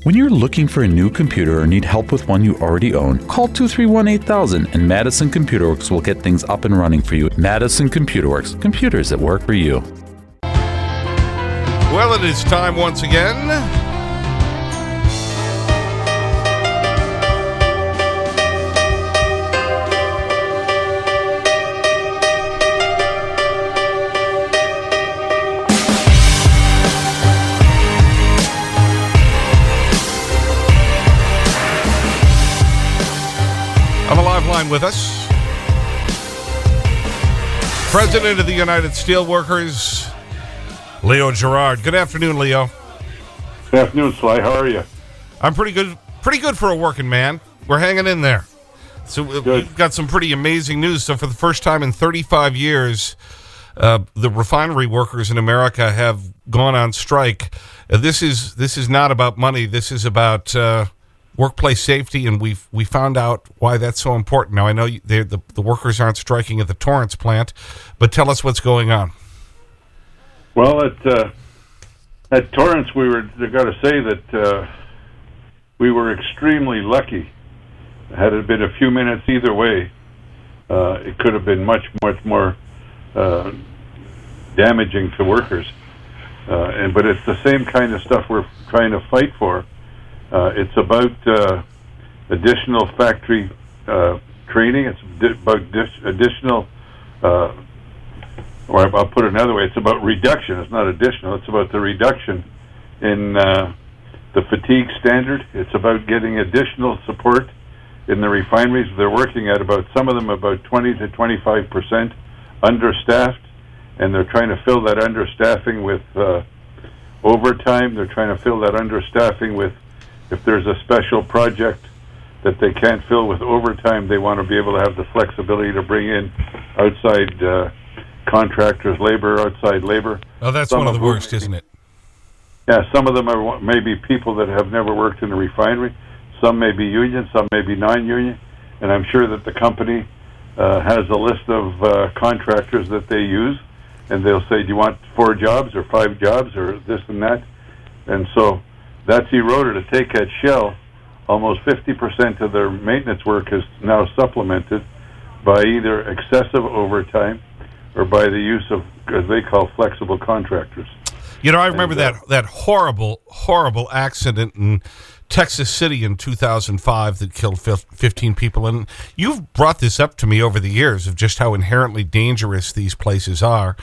When you're looking for a new computer or need help with one you already own, call 231-8000 and Madison Computer Works will get things up and running for you. Madison Computer Works, computers that work for you. Well, it is time once again. On the live line with us, President of the United Steelworkers, Leo Gerard. Good afternoon, Leo. Good afternoon, Sly. How are you? I'm pretty good. Pretty good for a working man. We're hanging in there. So we've got some pretty amazing news. So for the first time in 35 years, the refinery workers in America have gone on strike. This is not about money. This is about workplace safety, and we found out why that's so important. Now, I know the workers aren't striking at the Torrance plant, but tell us what's going on. Well, at Torrance, I got to say that we were extremely lucky. Had it been a few minutes either way, it could have been much more damaging to workers. But it's the same kind of stuff we're trying to fight for. It's about additional factory training. It's about additional, or I'll put it another way, it's about reduction. It's not additional. It's about the reduction in the fatigue standard. It's about getting additional support in the refineries. They're working at some of them about 20 to 25% understaffed, and they're trying to fill that understaffing with overtime. They're trying to fill that understaffing with, if there's a special project that they can't fill with overtime, they want to be able to have the flexibility to bring in outside contractors, outside labor. Oh, that's one of the worst, isn't it? Yeah, some of them are maybe people that have never worked in a refinery. Some may be union, some may be non-union. And I'm sure that the company has a list of contractors that they use, and they'll say, do you want 4 jobs or 5 jobs or this and that? And so that's eroded. To take at Shell, almost 50% of their maintenance work is now supplemented by either excessive overtime or by the use of, as they call, flexible contractors. You know, I remember that horrible accident in Texas City in 2005 that killed 15 people. And you've brought this up to me over the years of just how inherently dangerous these places are.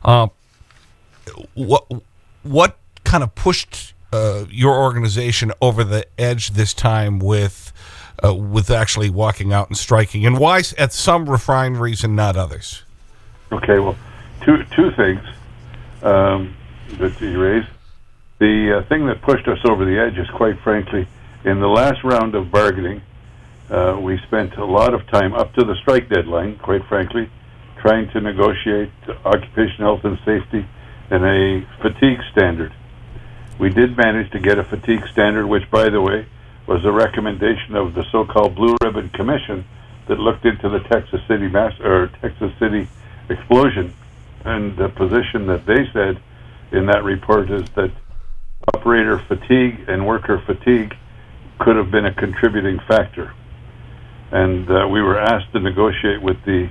What kind of pushed your organization over the edge this time with actually walking out and striking? And why at some refineries and not others? Okay, well, two things that you raised. The thing that pushed us over the edge is, quite frankly, in the last round of bargaining, we spent a lot of time up to the strike deadline, quite frankly, trying to negotiate occupational health and safety and a fatigue standard. We did manage to get a fatigue standard, which, by the way, was a recommendation of the so-called Blue Ribbon Commission that looked into the Texas City explosion. And the position that they said in that report is that operator fatigue and worker fatigue could have been a contributing factor. And we were asked to negotiate with the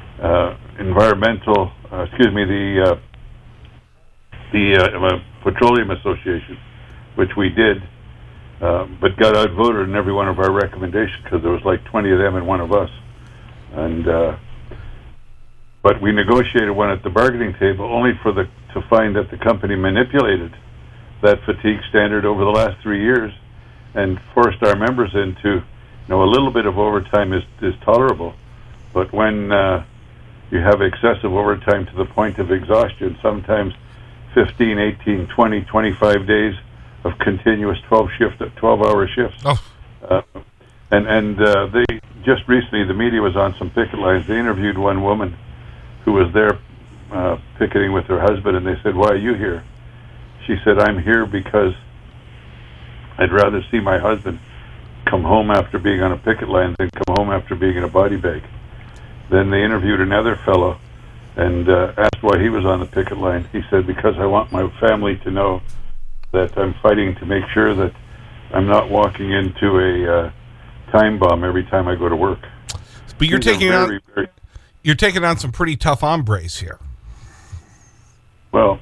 Petroleum Association, which we did, but got outvoted in every one of our recommendations because there was like 20 of them and one of us. And but we negotiated one at the bargaining table only to find that the company manipulated that fatigue standard over the last 3 years and forced our members into, a little bit of overtime is tolerable, but when you have excessive overtime to the point of exhaustion, sometimes 15, 18, 20, 25 days of continuous 12-hour shifts. Oh. And they just recently, the media was on some picket lines. They interviewed one woman who was there picketing with her husband, and they said, "Why are you here?" She said, "I'm here because I'd rather see my husband come home after being on a picket line than come home after being in a body bag." Then they interviewed another fellow and asked why he was on the picket line. He said, "Because I want my family to know that I'm fighting to make sure that I'm not walking into a time bomb every time I go to work. But you're you're taking on some pretty tough hombres here. Well,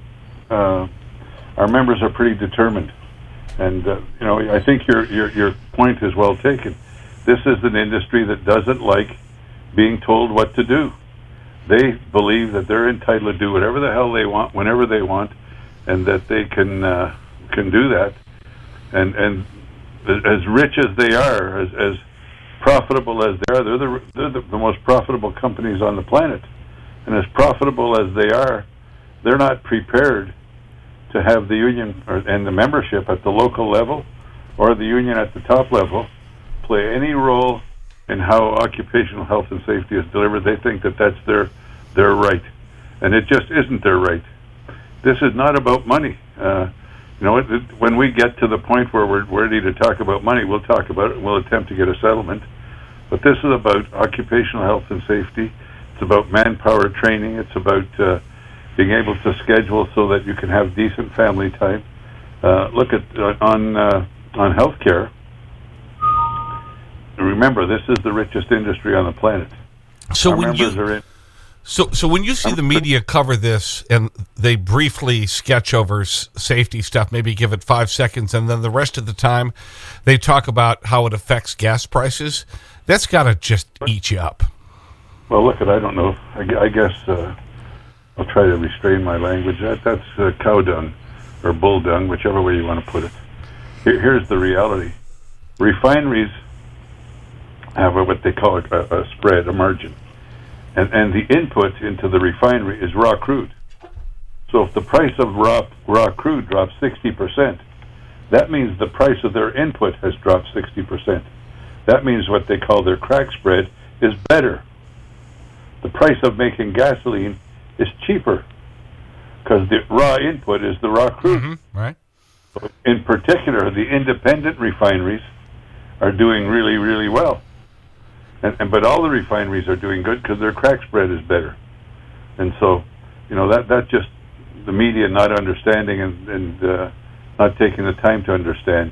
our members are pretty determined, and I think your point is well taken. This is an industry that doesn't like being told what to do. They believe that they're entitled to do whatever the hell they want, whenever they want, and that they can do that. And as rich as they are, as profitable as they are, they're the most profitable companies on the planet. And as profitable as they are, they're not prepared to have the union and the membership at the local level or the union at the top level play any role in how occupational health and safety is delivered. They think that that's their right, and it just isn't their right. This is not about money. When we get to the point where we're ready to talk about money, we'll talk about it and we'll attempt to get a settlement. But this is about occupational health and safety. It's about manpower training. It's about being able to schedule so that you can have decent family time. Look at on healthcare. Remember, this is the richest industry on the planet. So when you see the media cover this and they briefly sketch over safety stuff, maybe give it 5 seconds, and then the rest of the time they talk about how it affects gas prices, that's got to just eat you up. Well, look, I don't know. I guess I'll try to restrain my language. That's cow dung or bull dung, whichever way you want to put it. Here's the reality. Refineries have what they call a spread, a margin. And the input into the refinery is raw crude. So if the price of raw crude drops 60%, that means the price of their input has dropped 60%. That means what they call their crack spread is better. The price of making gasoline is cheaper because the raw input is the raw crude. Mm-hmm, right. So in particular, the independent refineries are doing really, really well. But all the refineries are doing good because their crack spread is better. And so, that's just the media not understanding and not taking the time to understand.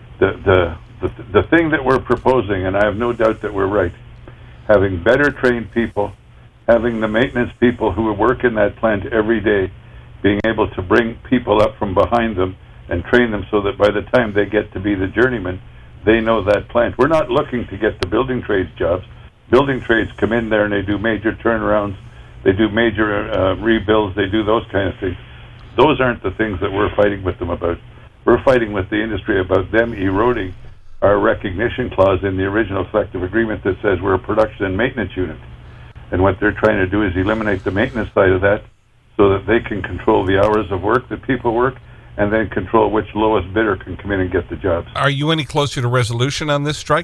The thing that we're proposing, and I have no doubt that we're right, having better trained people, having the maintenance people who work in that plant every day, being able to bring people up from behind them and train them so that by the time they get to be the journeyman, they know that plant. We're not looking to get the building trades jobs. Building trades come in there and they do major turnarounds, they do major rebuilds, they do those kind of things. Those aren't the things that we're fighting with them about. We're fighting with the industry about them eroding our recognition clause in the original collective agreement that says we're a production and maintenance unit. And what they're trying to do is eliminate the maintenance side of that so that they can control the hours of work that people work and then control which lowest bidder can come in and get the jobs. Are you any closer to resolution on this strike?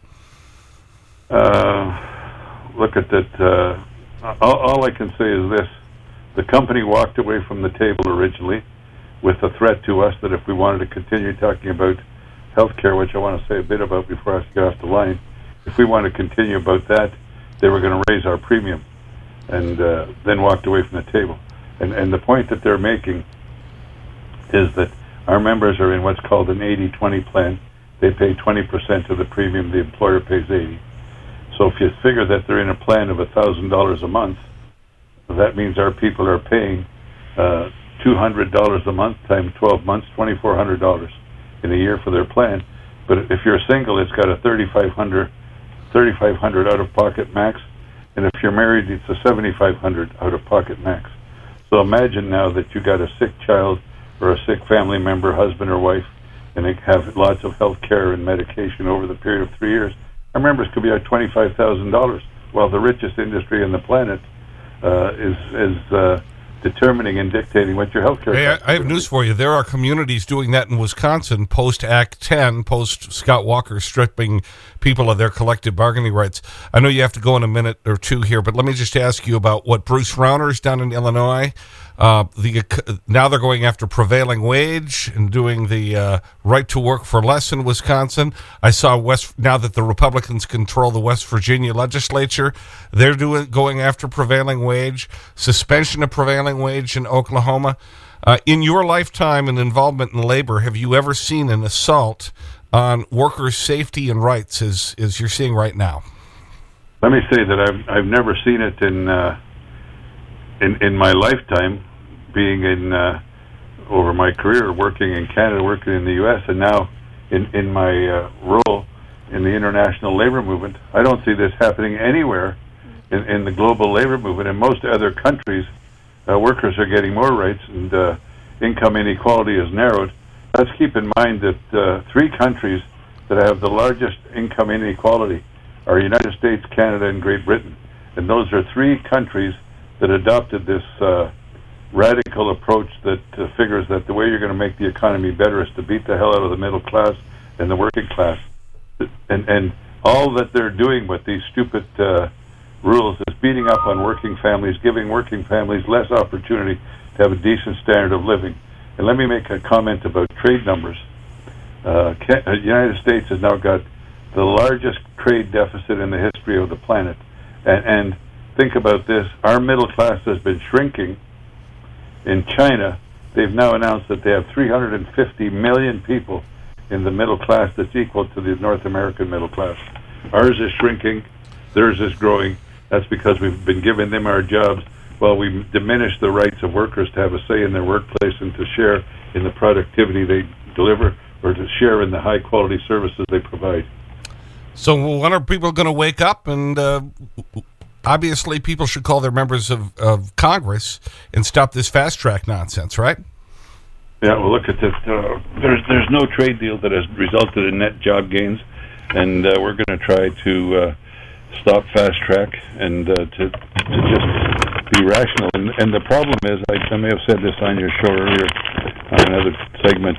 Look at that. All I can say is this. The company walked away from the table originally with a threat to us that if we wanted to continue talking about health care, which I want to say a bit about before I get off the line, if we want to continue about that, they were going to raise our premium and then walked away from the table. And the point that they're making is that our members are in what's called an 80-20 plan. They pay 20% of the premium, the employer pays 80%. So if you figure that they're in a plan of $1,000 a month, that means our people are paying $200 a month times 12 months, $2,400 in a year for their plan. But if you're single, it's got a $3,500 out-of-pocket max, and if you're married, it's a $7,500 out-of-pocket max. So imagine now that you got a sick child or a sick family member, husband or wife, and they have lots of health care and medication over the period of 3 years. Our members could be at $25,000, while the richest industry on the planet is determining and dictating what your health care is. Hey, I have news for you. There are communities doing that in Wisconsin post-Act 10, post-Scott Walker stripping people of their collective bargaining rights. I know you have to go in a minute or two here, but let me just ask you about what Bruce Rauner's done in Illinois. Now they're going after prevailing wage and doing the right to work for less in Wisconsin. I saw now that the Republicans control the West Virginia legislature, they're going after prevailing wage, suspension of prevailing wage in Oklahoma. In your lifetime and involvement in labor, have you ever seen an assault on workers' safety and rights as you're seeing right now? Let me say that I've never seen it in my lifetime, being in over my career working in Canada, working in the U.S., and now in my role in the international labor movement. I don't see this happening anywhere in the global labor movement. In most other countries, workers are getting more rights, and income inequality is narrowed. Let's keep in mind that 3 countries that have the largest income inequality are United States, Canada, and Great Britain. And those are 3 countries that adopted this radical approach that figures that the way you're going to make the economy better is to beat the hell out of the middle class and the working class. And all that they're doing with these stupid rules is beating up on working families, giving working families less opportunity to have a decent standard of living. And let me make a comment about trade numbers. The United States has now got the largest trade deficit in the history of the planet. And think about this. Our middle class has been shrinking. In China, they've now announced that they have 350 million people in the middle class that's equal to the North American middle class. Ours is shrinking. Theirs is growing. That's because we've been giving them our jobs while we diminish the rights of workers to have a say in their workplace and to share in the productivity they deliver or to share in the high-quality services they provide. So when are people going to wake up? And obviously people should call their members of Congress and stop this fast-track nonsense, right? Yeah, well, look at this. There's no trade deal that has resulted in net job gains, and we're going to try to stop fast-track and to just be rational. And the problem is, I may have said this on your show earlier, on another segment,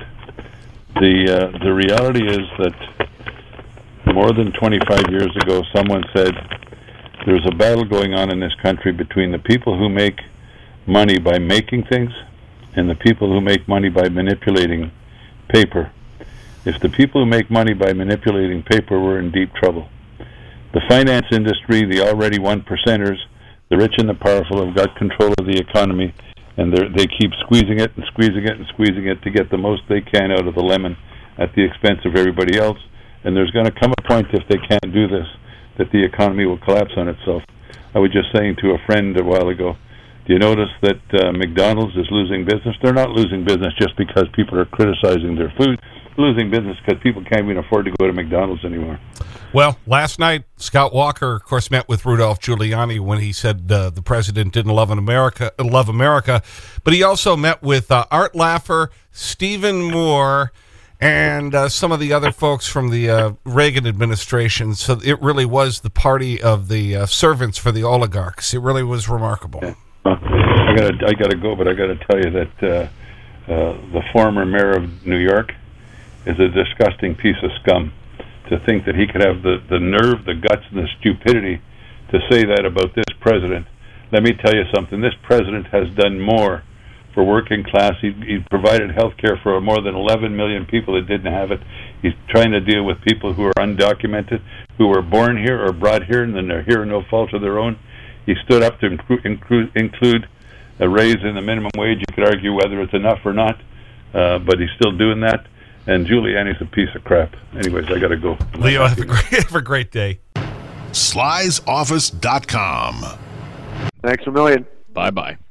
the reality is that more than 25 years ago, someone said there's a battle going on in this country between the people who make money by making things and the people who make money by manipulating paper. If the people who make money by manipulating paper were in deep trouble. The finance industry, the already 1%ers, the rich and the powerful have got control of the economy, and they keep squeezing it and squeezing it and squeezing it to get the most they can out of the lemon at the expense of everybody else. And there's going to come a point, if they can't do this, that the economy will collapse on itself. I was just saying to a friend a while ago, do you notice that McDonald's is losing business? They're not losing business just because people are criticizing their food. They're losing business because people can't even afford to go to McDonald's anymore. Well, last night, Scott Walker, of course, met with Rudolph Giuliani when he said the president didn't love America, but he also met with Art Laffer, Stephen Moore, and some of the other folks from the Reagan administration. So it really was the party of the servants for the oligarchs. It really was remarkable. Yeah. I gotta go, but I gotta tell you that the former mayor of New York is a disgusting piece of scum. To think that he could have the nerve, the guts, and the stupidity to say that about this president. Let me tell you something. This president has done more for working class. He provided health care for more than 11 million people that didn't have it. He's trying to deal with people who are undocumented, who were born here or brought here, and then they're here no fault of their own. He stood up to include a raise in the minimum wage. You could argue whether it's enough or not, but he's still doing that. And Giuliani's a piece of crap. Anyways, I got to go. Leo, have a great day. Sly'sOffice.com. Thanks a million. Bye-bye.